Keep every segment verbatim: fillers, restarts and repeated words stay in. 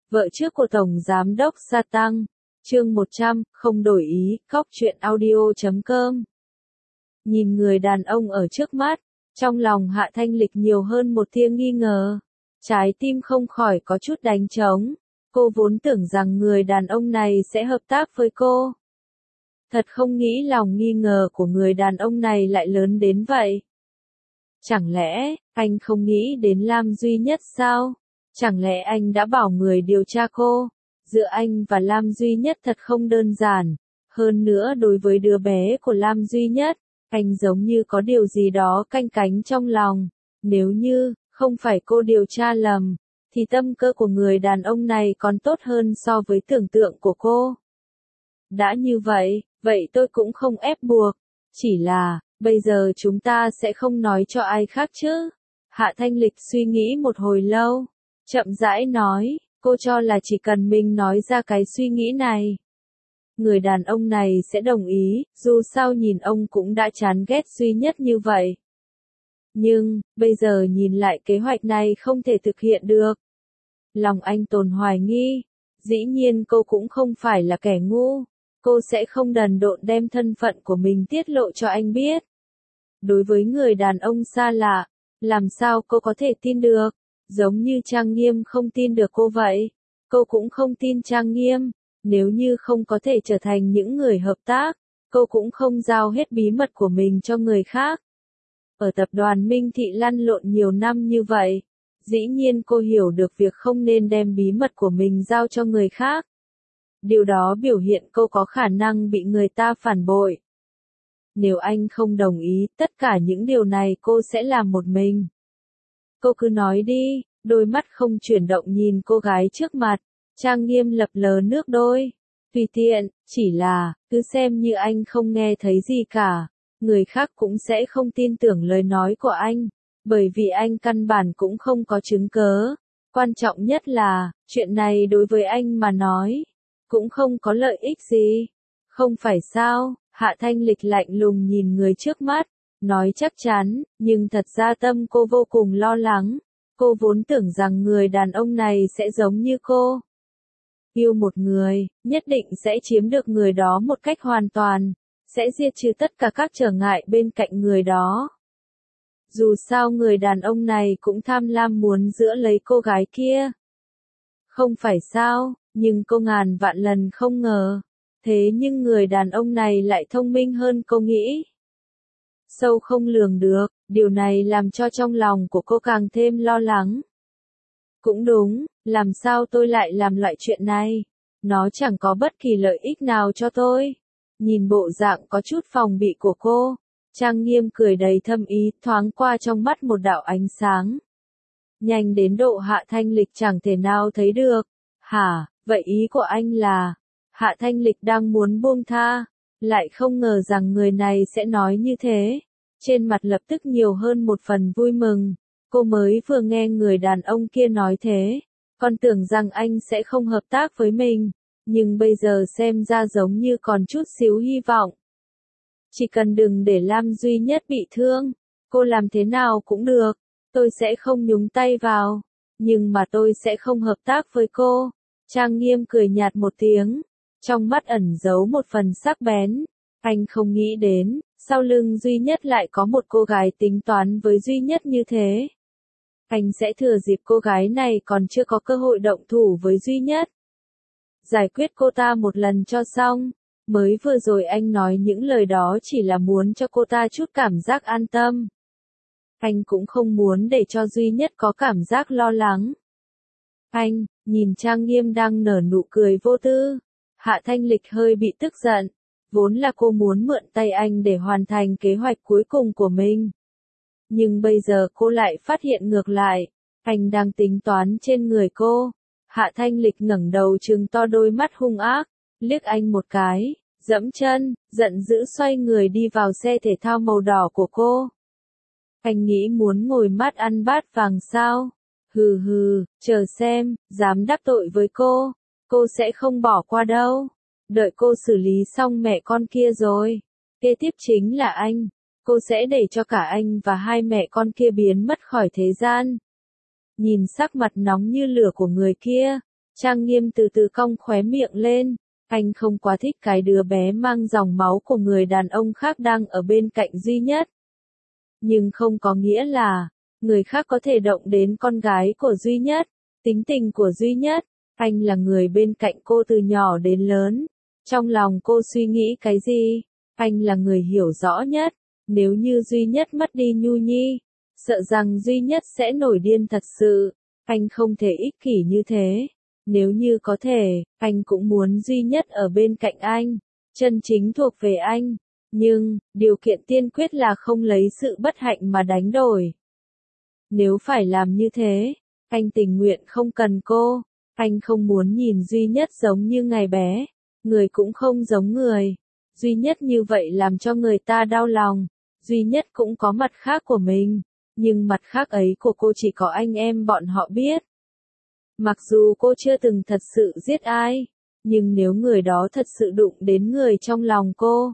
Vợ trước của Tổng Giám đốc Sa Tăng, chương một trăm, không đổi ý, cóc truyện audio chấm com. Nhìn người đàn ông ở trước mắt, trong lòng Hạ Thanh Lịch nhiều hơn một tia nghi ngờ. Trái tim không khỏi có chút đánh trống. Cô vốn tưởng rằng người đàn ông này sẽ hợp tác với cô. Thật không nghĩ lòng nghi ngờ của người đàn ông này lại lớn đến vậy. Chẳng lẽ, anh không nghĩ đến Lam Duy Nhất sao? Chẳng lẽ anh đã bảo người điều tra cô? Giữa anh và Lam Duy Nhất thật không đơn giản. Hơn nữa đối với đứa bé của Lam Duy Nhất, anh giống như có điều gì đó canh cánh trong lòng. Nếu như, không phải cô điều tra lầm, thì tâm cơ của người đàn ông này còn tốt hơn so với tưởng tượng của cô. Đã như vậy, vậy tôi cũng không ép buộc. Chỉ là, bây giờ chúng ta sẽ không nói cho ai khác chứ. Hạ Thanh Lịch suy nghĩ một hồi lâu. Chậm rãi nói, cô cho là chỉ cần mình nói ra cái suy nghĩ này, người đàn ông này sẽ đồng ý, dù sao nhìn ông cũng đã chán ghét Duy Nhất như vậy. Nhưng, bây giờ nhìn lại kế hoạch này không thể thực hiện được. Lòng anh tồn hoài nghi, dĩ nhiên cô cũng không phải là kẻ ngu, cô sẽ không đần độn đem thân phận của mình tiết lộ cho anh biết. Đối với người đàn ông xa lạ, làm sao cô có thể tin được? Giống như Trang Nghiêm không tin được cô vậy, cô cũng không tin Trang Nghiêm. Nếu như không có thể trở thành những người hợp tác, cô cũng không giao hết bí mật của mình cho người khác. Ở tập đoàn Minh Thị lăn lộn nhiều năm như vậy, dĩ nhiên cô hiểu được việc không nên đem bí mật của mình giao cho người khác. Điều đó biểu hiện cô có khả năng bị người ta phản bội. Nếu anh không đồng ý, tất cả những điều này cô sẽ làm một mình. Cô cứ nói đi, đôi mắt không chuyển động nhìn cô gái trước mặt. Trang Nghiêm lập lờ nước đôi. Tùy tiện, chỉ là, cứ xem như anh không nghe thấy gì cả. Người khác cũng sẽ không tin tưởng lời nói của anh. Bởi vì anh căn bản cũng không có chứng cớ. Quan trọng nhất là, chuyện này đối với anh mà nói, cũng không có lợi ích gì. Không phải sao? Hạ Thanh Lịch lạnh lùng nhìn người trước mắt, nói chắc chắn, nhưng thật ra tâm cô vô cùng lo lắng. Cô vốn tưởng rằng người đàn ông này sẽ giống như cô. Yêu một người, nhất định sẽ chiếm được người đó một cách hoàn toàn, sẽ diệt trừ tất cả các trở ngại bên cạnh người đó. Dù sao người đàn ông này cũng tham lam muốn giữ lấy cô gái kia. Không phải sao, nhưng cô ngàn vạn lần không ngờ. Thế nhưng người đàn ông này lại thông minh hơn cô nghĩ. Sâu không lường được, điều này làm cho trong lòng của cô càng thêm lo lắng. Cũng đúng, làm sao tôi lại làm loại chuyện này? Nó chẳng có bất kỳ lợi ích nào cho tôi. Nhìn bộ dạng có chút phòng bị của cô, Trang Nghiêm cười đầy thâm ý, thoáng qua trong mắt một đạo ánh sáng. Nhanh đến độ Hạ Thanh Lịch chẳng thể nào thấy được. Hả, vậy ý của anh là, Hạ Thanh Lịch đang muốn buông tha, lại không ngờ rằng người này sẽ nói như thế. Trên mặt lập tức nhiều hơn một phần vui mừng. Cô mới vừa nghe người đàn ông kia nói thế, còn tưởng rằng anh sẽ không hợp tác với mình, nhưng bây giờ xem ra giống như còn chút xíu hy vọng. Chỉ cần đừng để Lam Duy Nhất bị thương, cô làm thế nào cũng được, tôi sẽ không nhúng tay vào, nhưng mà tôi sẽ không hợp tác với cô. Trang Nghiêm cười nhạt một tiếng, trong mắt ẩn giấu một phần sắc bén. Anh không nghĩ đến, sau lưng Duy Nhất lại có một cô gái tính toán với Duy Nhất như thế. Anh sẽ thừa dịp cô gái này còn chưa có cơ hội động thủ với Duy Nhất. Giải quyết cô ta một lần cho xong. Mới vừa rồi anh nói những lời đó chỉ là muốn cho cô ta chút cảm giác an tâm. Anh cũng không muốn để cho Duy Nhất có cảm giác lo lắng. Anh, nhìn Trang Nghiêm đang nở nụ cười vô tư. Hạ Thanh Lịch hơi bị tức giận. Vốn là cô muốn mượn tay anh để hoàn thành kế hoạch cuối cùng của mình. Nhưng bây giờ cô lại phát hiện ngược lại, anh đang tính toán trên người cô. Hạ Thanh Lịch ngẩng đầu trừng to đôi mắt hung ác, liếc anh một cái, dẫm chân, giận dữ xoay người đi vào xe thể thao màu đỏ của cô. Anh nghĩ muốn ngồi mát ăn bát vàng sao? Hừ hừ, chờ xem, dám đắc tội với cô, cô sẽ không bỏ qua đâu. Đợi cô xử lý xong mẹ con kia rồi, kế tiếp chính là anh. Cô sẽ để cho cả anh và hai mẹ con kia biến mất khỏi thế gian. Nhìn sắc mặt nóng như lửa của người kia, Trang Nghiêm từ từ cong khóe miệng lên, anh không quá thích cái đứa bé mang dòng máu của người đàn ông khác đang ở bên cạnh duy nhất. Nhưng không có nghĩa là, người khác có thể động đến con gái của duy nhất, tính tình của duy nhất, anh là người bên cạnh cô từ nhỏ đến lớn. Trong lòng cô suy nghĩ cái gì, anh là người hiểu rõ nhất, nếu như duy nhất mất đi Nhu Nhi, sợ rằng duy nhất sẽ nổi điên thật sự, anh không thể ích kỷ như thế. Nếu như có thể, anh cũng muốn duy nhất ở bên cạnh anh, chân chính thuộc về anh, nhưng, điều kiện tiên quyết là không lấy sự bất hạnh mà đánh đổi. Nếu phải làm như thế, anh tình nguyện không cần cô, anh không muốn nhìn duy nhất giống như ngày bé, người cũng không giống người, duy nhất như vậy làm cho người ta đau lòng, duy nhất cũng có mặt khác của mình, nhưng mặt khác ấy của cô chỉ có anh em bọn họ biết. Mặc dù cô chưa từng thật sự giết ai, nhưng nếu người đó thật sự đụng đến người trong lòng cô,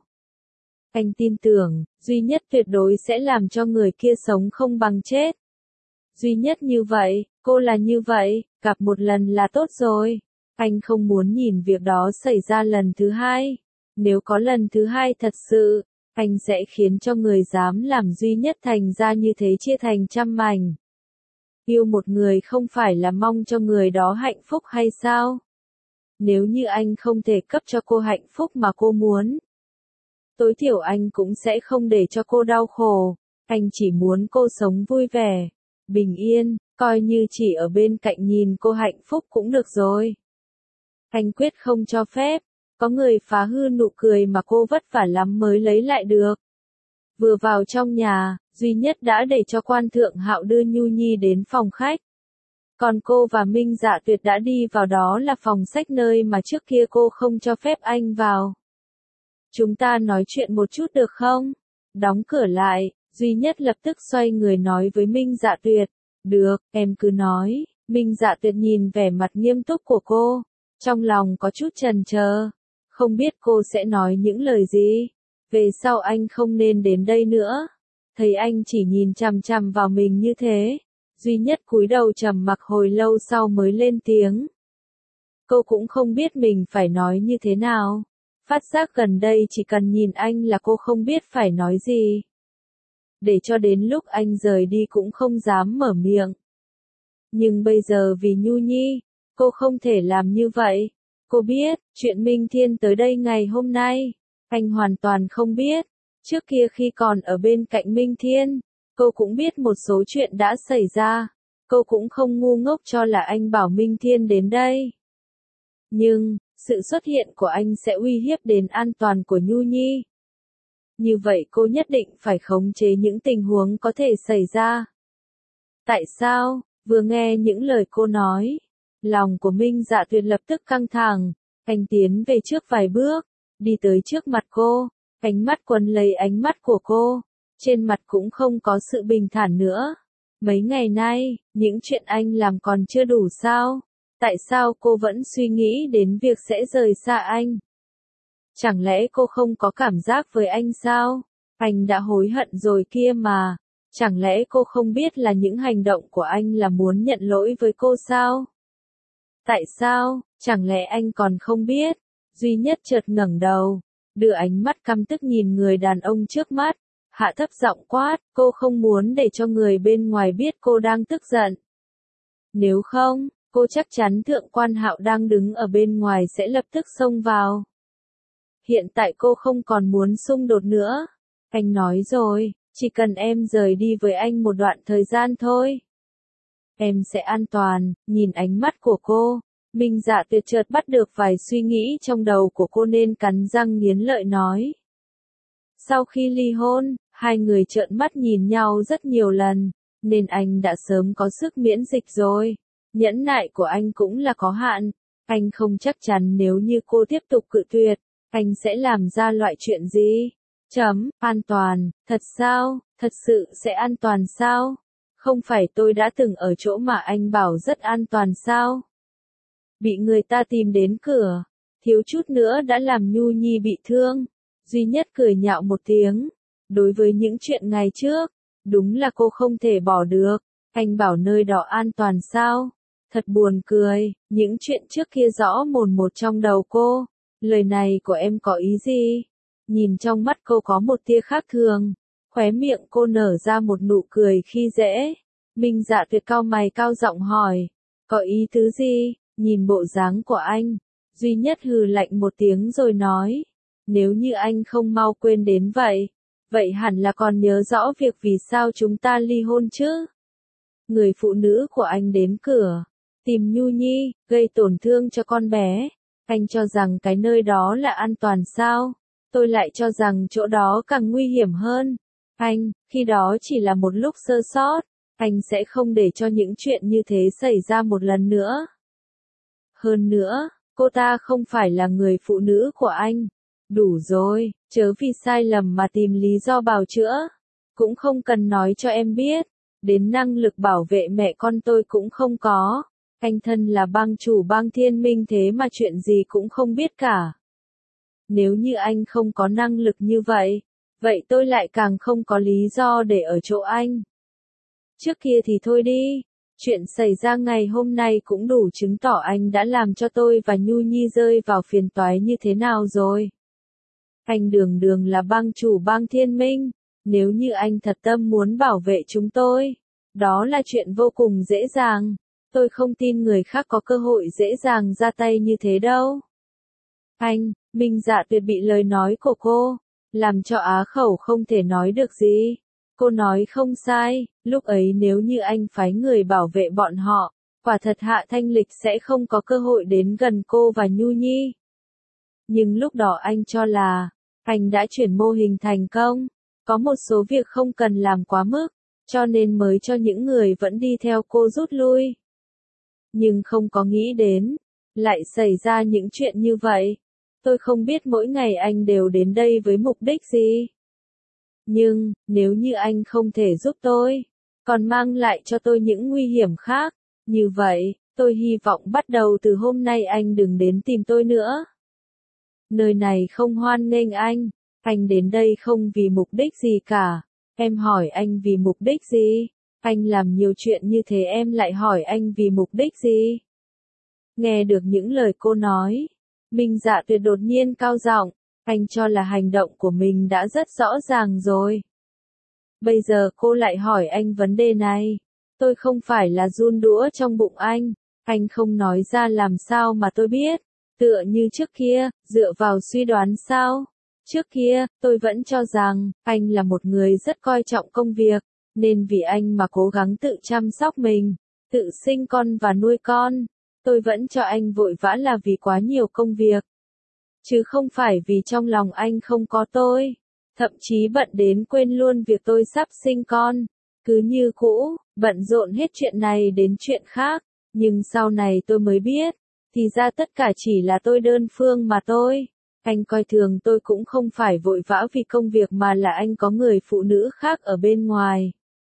anh tin tưởng, duy nhất tuyệt đối sẽ làm cho người kia sống không bằng chết. Duy nhất như vậy, cô là như vậy, gặp một lần là tốt rồi. Anh không muốn nhìn việc đó xảy ra lần thứ hai. Nếu có lần thứ hai thật sự, anh sẽ khiến cho người dám làm duy nhất thành ra như thế chia thành trăm mảnh. Yêu một người không phải là mong cho người đó hạnh phúc hay sao? Nếu như anh không thể cấp cho cô hạnh phúc mà cô muốn, tối thiểu anh cũng sẽ không để cho cô đau khổ. Anh chỉ muốn cô sống vui vẻ, bình yên, coi như chỉ ở bên cạnh nhìn cô hạnh phúc cũng được rồi. Anh quyết không cho phép có người phá hư nụ cười mà cô vất vả lắm mới lấy lại được. Vừa vào trong nhà, duy nhất đã để cho Quan Thượng Hạo đưa Nhu Nhi đến phòng khách. Còn cô và Minh Dạ Tuyệt đã đi vào, đó là phòng sách nơi mà trước kia cô không cho phép anh vào. Chúng ta nói chuyện một chút được không? Đóng cửa lại, duy nhất lập tức xoay người nói với Minh Dạ Tuyệt. Được, em cứ nói. Minh Dạ Tuyệt nhìn vẻ mặt nghiêm túc của cô, trong lòng có chút chần chờ, không biết cô sẽ nói những lời gì. Về sau anh không nên đến đây nữa. Thấy anh chỉ nhìn chằm chằm vào mình như thế, duy nhất cúi đầu trầm mặc hồi lâu sau mới lên tiếng. Cô cũng không biết mình phải nói như thế nào. Phát giác gần đây chỉ cần nhìn anh là cô không biết phải nói gì. Để cho đến lúc anh rời đi cũng không dám mở miệng. Nhưng bây giờ vì Nhu Nhi, cô không thể làm như vậy. Cô biết, chuyện Minh Thiên tới đây ngày hôm nay, anh hoàn toàn không biết. Trước kia khi còn ở bên cạnh Minh Thiên, cô cũng biết một số chuyện đã xảy ra. Cô cũng không ngu ngốc cho là anh bảo Minh Thiên đến đây. Nhưng, sự xuất hiện của anh sẽ uy hiếp đến an toàn của Nhu Nhi. Như vậy cô nhất định phải khống chế những tình huống có thể xảy ra. Tại sao? Vừa nghe những lời cô nói, lòng của Minh Dạ Tuyệt lập tức căng thẳng. Anh tiến về trước vài bước, đi tới trước mặt cô, ánh mắt quấn lấy ánh mắt của cô, trên mặt cũng không có sự bình thản nữa. Mấy ngày nay, những chuyện anh làm còn chưa đủ sao? Tại sao cô vẫn suy nghĩ đến việc sẽ rời xa anh? Chẳng lẽ cô không có cảm giác với anh sao? Anh đã hối hận rồi kia mà. Chẳng lẽ cô không biết là những hành động của anh là muốn nhận lỗi với cô sao? Tại sao? Chẳng lẽ anh còn không biết? Duy nhất chợt ngẩng đầu, đưa ánh mắt căm tức nhìn người đàn ông trước mắt, hạ thấp giọng quát, cô không muốn để cho người bên ngoài biết cô đang tức giận. Nếu không, cô chắc chắn Thượng Quan Hạo đang đứng ở bên ngoài sẽ lập tức xông vào. Hiện tại cô không còn muốn xung đột nữa. Anh nói rồi, chỉ cần em rời đi với anh một đoạn thời gian thôi, em sẽ an toàn. Nhìn ánh mắt của cô, Minh Dạ Tuyệt chợt bắt được vài suy nghĩ trong đầu của cô nên cắn răng nghiến lợi nói. Sau khi ly hôn, hai người trợn mắt nhìn nhau rất nhiều lần, nên anh đã sớm có sức miễn dịch rồi. Nhẫn nại của anh cũng là có hạn, anh không chắc chắn nếu như cô tiếp tục cự tuyệt, anh sẽ làm ra loại chuyện gì. Chấm, an toàn, thật sao, thật sự sẽ an toàn sao? Không phải tôi đã từng ở chỗ mà anh bảo rất an toàn sao? Bị người ta tìm đến cửa, thiếu chút nữa đã làm Nhu Nhi bị thương. Duy nhất cười nhạo một tiếng. Đối với những chuyện ngày trước, đúng là cô không thể bỏ được. Anh bảo nơi đó an toàn sao? Thật buồn cười, những chuyện trước kia rõ mồn một trong đầu cô. Lời này của em có ý gì? Nhìn trong mắt cô có một tia khác thường. Khóe miệng cô nở ra một nụ cười khi dễ. Minh Dạ Tuyệt cau mày cao giọng hỏi. Có ý tứ gì? Nhìn bộ dáng của anh. Duy Nhất hừ lạnh một tiếng rồi nói. Nếu như anh không mau quên đến vậy. Vậy hẳn là còn nhớ rõ việc vì sao chúng ta ly hôn chứ? Người phụ nữ của anh đến cửa. Tìm Nhu Nhi, gây tổn thương cho con bé. Anh cho rằng cái nơi đó là an toàn sao? Tôi lại cho rằng chỗ đó càng nguy hiểm hơn. Anh, khi đó chỉ là một lúc sơ sót. Anh sẽ không để cho những chuyện như thế xảy ra một lần nữa. Hơn nữa, cô ta không phải là người phụ nữ của anh. Đủ rồi, chớ vì sai lầm mà tìm lý do bào chữa. Cũng không cần nói cho em biết. Đến năng lực bảo vệ mẹ con tôi cũng không có. Anh thân là bang chủ bang Thiên Minh thế mà chuyện gì cũng không biết cả. Nếu như anh không có năng lực như vậy, vậy tôi lại càng không có lý do để ở chỗ anh. Trước kia thì thôi đi, chuyện xảy ra ngày hôm nay cũng đủ chứng tỏ anh đã làm cho tôi và Nhu Nhi rơi vào phiền toái như thế nào rồi. Anh đường đường là bang chủ bang Thiên Minh, nếu như anh thật tâm muốn bảo vệ chúng tôi, đó là chuyện vô cùng dễ dàng. Tôi không tin người khác có cơ hội dễ dàng ra tay như thế đâu. Anh, Minh Dạ Tuyệt bị lời nói của cô, làm cho á khẩu không thể nói được gì. Cô nói không sai, lúc ấy nếu như anh phái người bảo vệ bọn họ, quả thật Hạ Thanh Lịch sẽ không có cơ hội đến gần cô và Nhu Nhi. Nhưng lúc đó anh cho là, anh đã chuyển mô hình thành công, có một số việc không cần làm quá mức, cho nên mới cho những người vẫn đi theo cô rút lui. Nhưng không có nghĩ đến, lại xảy ra những chuyện như vậy. Tôi không biết mỗi ngày anh đều đến đây với mục đích gì. Nhưng, nếu như anh không thể giúp tôi, còn mang lại cho tôi những nguy hiểm khác, như vậy, tôi hy vọng bắt đầu từ hôm nay anh đừng đến tìm tôi nữa. Nơi này không hoan nghênh anh, anh đến đây không vì mục đích gì cả. Em hỏi anh vì mục đích gì? Anh làm nhiều chuyện như thế em lại hỏi anh vì mục đích gì? Nghe được những lời cô nói, Minh Dạ Tuyệt đột nhiên cao giọng, anh cho là hành động của mình đã rất rõ ràng rồi. Bây giờ cô lại hỏi anh vấn đề này. Tôi không phải là giun đũa trong bụng anh, anh không nói ra làm sao mà tôi biết. Tựa như trước kia, dựa vào suy đoán sao? Trước kia, tôi vẫn cho rằng, anh là một người rất coi trọng công việc, nên vì anh mà cố gắng tự chăm sóc mình, tự sinh con và nuôi con. Tôi vẫn cho anh vội vã là vì quá nhiều công việc. Chứ không phải vì trong lòng anh không có tôi. Thậm chí bận đến quên luôn việc tôi sắp sinh con. Cứ như cũ, bận rộn hết chuyện này đến chuyện khác. Nhưng sau này tôi mới biết, thì ra tất cả chỉ là tôi đơn phương mà thôi. Anh coi thường tôi cũng không phải vội vã vì công việc mà là anh có người phụ nữ khác ở bên ngoài.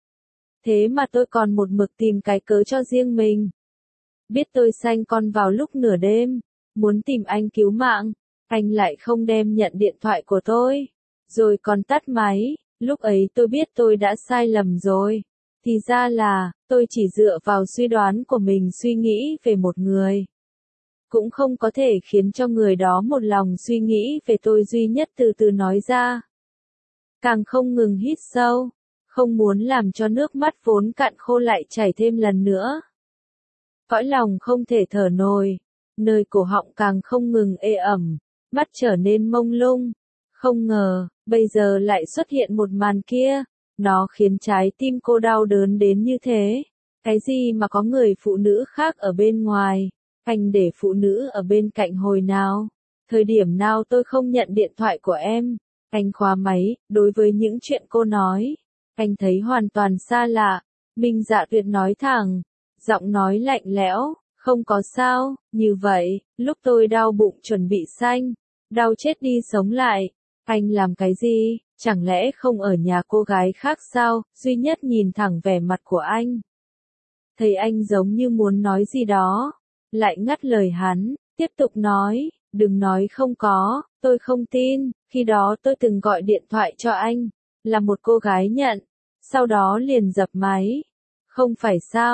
Thế mà tôi còn một mực tìm cái cớ cho riêng mình. Biết tôi sanh con vào lúc nửa đêm, muốn tìm anh cứu mạng, anh lại không đem nhận điện thoại của tôi, rồi còn tắt máy. Lúc ấy tôi biết tôi đã sai lầm rồi. Thì ra là, tôi chỉ dựa vào suy đoán của mình suy nghĩ về một người. Cũng không có thể khiến cho người đó một lòng suy nghĩ về tôi duy nhất từ từ nói ra. Càng không ngừng hít sâu, không muốn làm cho nước mắt vốn cạn khô lại chảy thêm lần nữa. Cõi lòng không thể thở nổi, nơi cổ họng càng không ngừng ê ẩm, mắt trở nên mông lung. Không ngờ, bây giờ lại xuất hiện một màn kia, nó khiến trái tim cô đau đớn đến như thế. Cái gì mà có người phụ nữ khác ở bên ngoài, anh để phụ nữ ở bên cạnh hồi nào? Thời điểm nào tôi không nhận điện thoại của em? Anh khóa máy, đối với những chuyện cô nói, anh thấy hoàn toàn xa lạ. Minh Dạ Tuyệt nói thẳng, giọng nói lạnh lẽo, không có sao, như vậy, lúc tôi đau bụng chuẩn bị sanh, đau chết đi sống lại, anh làm cái gì, chẳng lẽ không ở nhà cô gái khác sao? Duy Nhất nhìn thẳng vẻ mặt của anh. Thấy anh giống như muốn nói gì đó, lại ngắt lời hắn, tiếp tục nói, đừng nói không có, tôi không tin, khi đó tôi từng gọi điện thoại cho anh, là một cô gái nhận, sau đó liền dập máy. Không phải sao,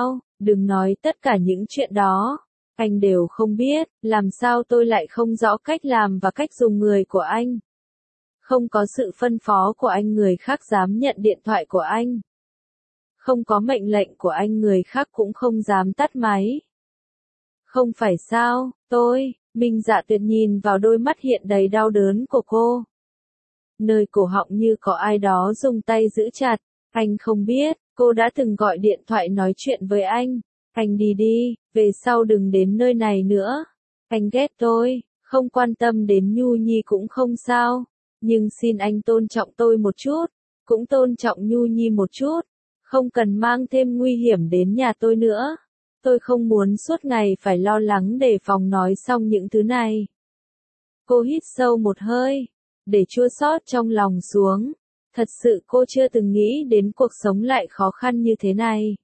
Đừng nói tất cả những chuyện đó. Anh đều không biết, làm sao tôi lại không rõ cách làm và cách dùng người của anh. Không có sự phân phó của anh người khác dám nhận điện thoại của anh. Không có mệnh lệnh của anh người khác cũng không dám tắt máy. Không phải sao, tôi, Minh Dạ Tuyệt nhìn vào đôi mắt hiện đầy đau đớn của cô. Nơi cổ họng như có ai đó dùng tay giữ chặt, anh không biết, cô đã từng gọi điện thoại nói chuyện với anh. Anh đi đi, về sau đừng đến nơi này nữa. Anh ghét tôi, không quan tâm đến Nhu Nhi cũng không sao. Nhưng xin anh tôn trọng tôi một chút, cũng tôn trọng Nhu Nhi một chút. Không cần mang thêm nguy hiểm đến nhà tôi nữa. Tôi không muốn suốt ngày phải lo lắng đề phòng nói xong những thứ này. Cô hít sâu một hơi, để chua xót trong lòng xuống. Thật sự cô chưa từng nghĩ đến cuộc sống lại khó khăn như thế này.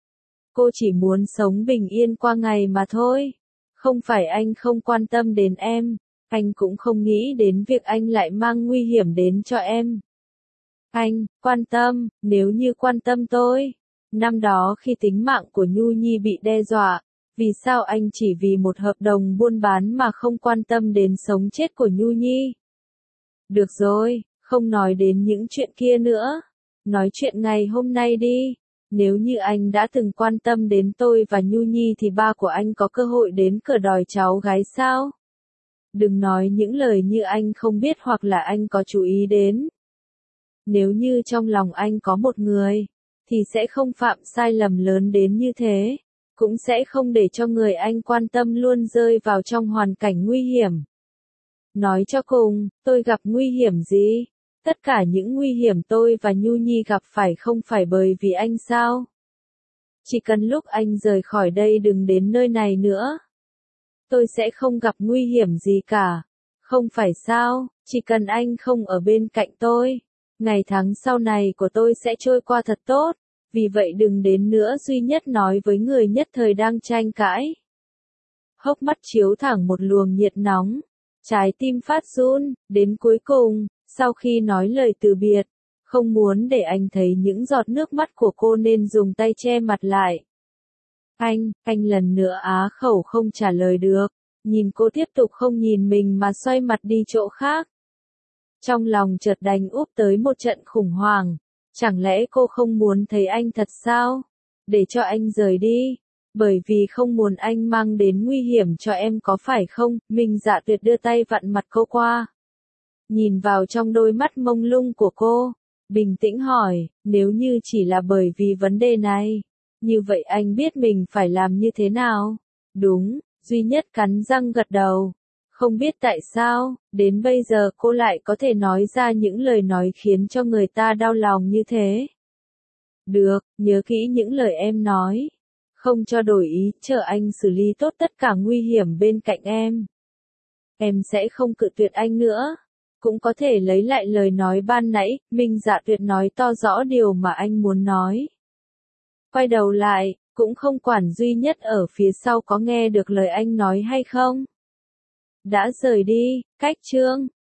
Cô chỉ muốn sống bình yên qua ngày mà thôi. Không phải anh không quan tâm đến em, anh cũng không nghĩ đến việc anh lại mang nguy hiểm đến cho em. Anh, quan tâm, nếu như quan tâm tôi. Năm đó khi tính mạng của Nhu Nhi bị đe dọa, vì sao anh chỉ vì một hợp đồng buôn bán mà không quan tâm đến sống chết của Nhu Nhi? Được rồi, không nói đến những chuyện kia nữa. Nói chuyện ngày hôm nay đi. Nếu như anh đã từng quan tâm đến tôi và Nhu Nhi thì ba của anh có cơ hội đến cửa đòi cháu gái sao? Đừng nói những lời như anh không biết hoặc là anh có chú ý đến. Nếu như trong lòng anh có một người, thì sẽ không phạm sai lầm lớn đến như thế, cũng sẽ không để cho người anh quan tâm luôn rơi vào trong hoàn cảnh nguy hiểm. Nói cho cùng, tôi gặp nguy hiểm gì? Tất cả những nguy hiểm tôi và Nhu Nhi gặp phải không phải bởi vì anh sao? Chỉ cần lúc anh rời khỏi đây đừng đến nơi này nữa. Tôi sẽ không gặp nguy hiểm gì cả. Không phải sao, chỉ cần anh không ở bên cạnh tôi. Ngày tháng sau này của tôi sẽ trôi qua thật tốt. Vì vậy đừng đến nữa duy nhất nói với người nhất thời đang tranh cãi. Hốc mắt chiếu thẳng một luồng nhiệt nóng. Trái tim phát run, đến cuối cùng, sau khi nói lời từ biệt, không muốn để anh thấy những giọt nước mắt của cô nên dùng tay che mặt lại. Anh, anh lần nữa á khẩu không trả lời được, nhìn cô tiếp tục không nhìn mình mà xoay mặt đi chỗ khác. Trong lòng chợt đành úp tới một trận khủng hoảng, chẳng lẽ cô không muốn thấy anh thật sao? Để cho anh rời đi, bởi vì không muốn anh mang đến nguy hiểm cho em có phải không? Minh Dạ Tuyệt đưa tay vặn mặt cô qua. Nhìn vào trong đôi mắt mông lung của cô, bình tĩnh hỏi, nếu như chỉ là bởi vì vấn đề này, như vậy anh biết mình phải làm như thế nào? Đúng, duy nhất cắn răng gật đầu. Không biết tại sao, đến bây giờ cô lại có thể nói ra những lời nói khiến cho người ta đau lòng như thế. Được, nhớ kỹ những lời em nói. Không cho đổi ý, chờ anh xử lý tốt tất cả nguy hiểm bên cạnh em. Em sẽ không cự tuyệt anh nữa. Cũng có thể lấy lại lời nói ban nãy, Minh Dạ Tuyệt nói to rõ điều mà anh muốn nói. Quay đầu lại, cũng không quản duy nhất ở phía sau có nghe được lời anh nói hay không. Đã rời đi, cách chương.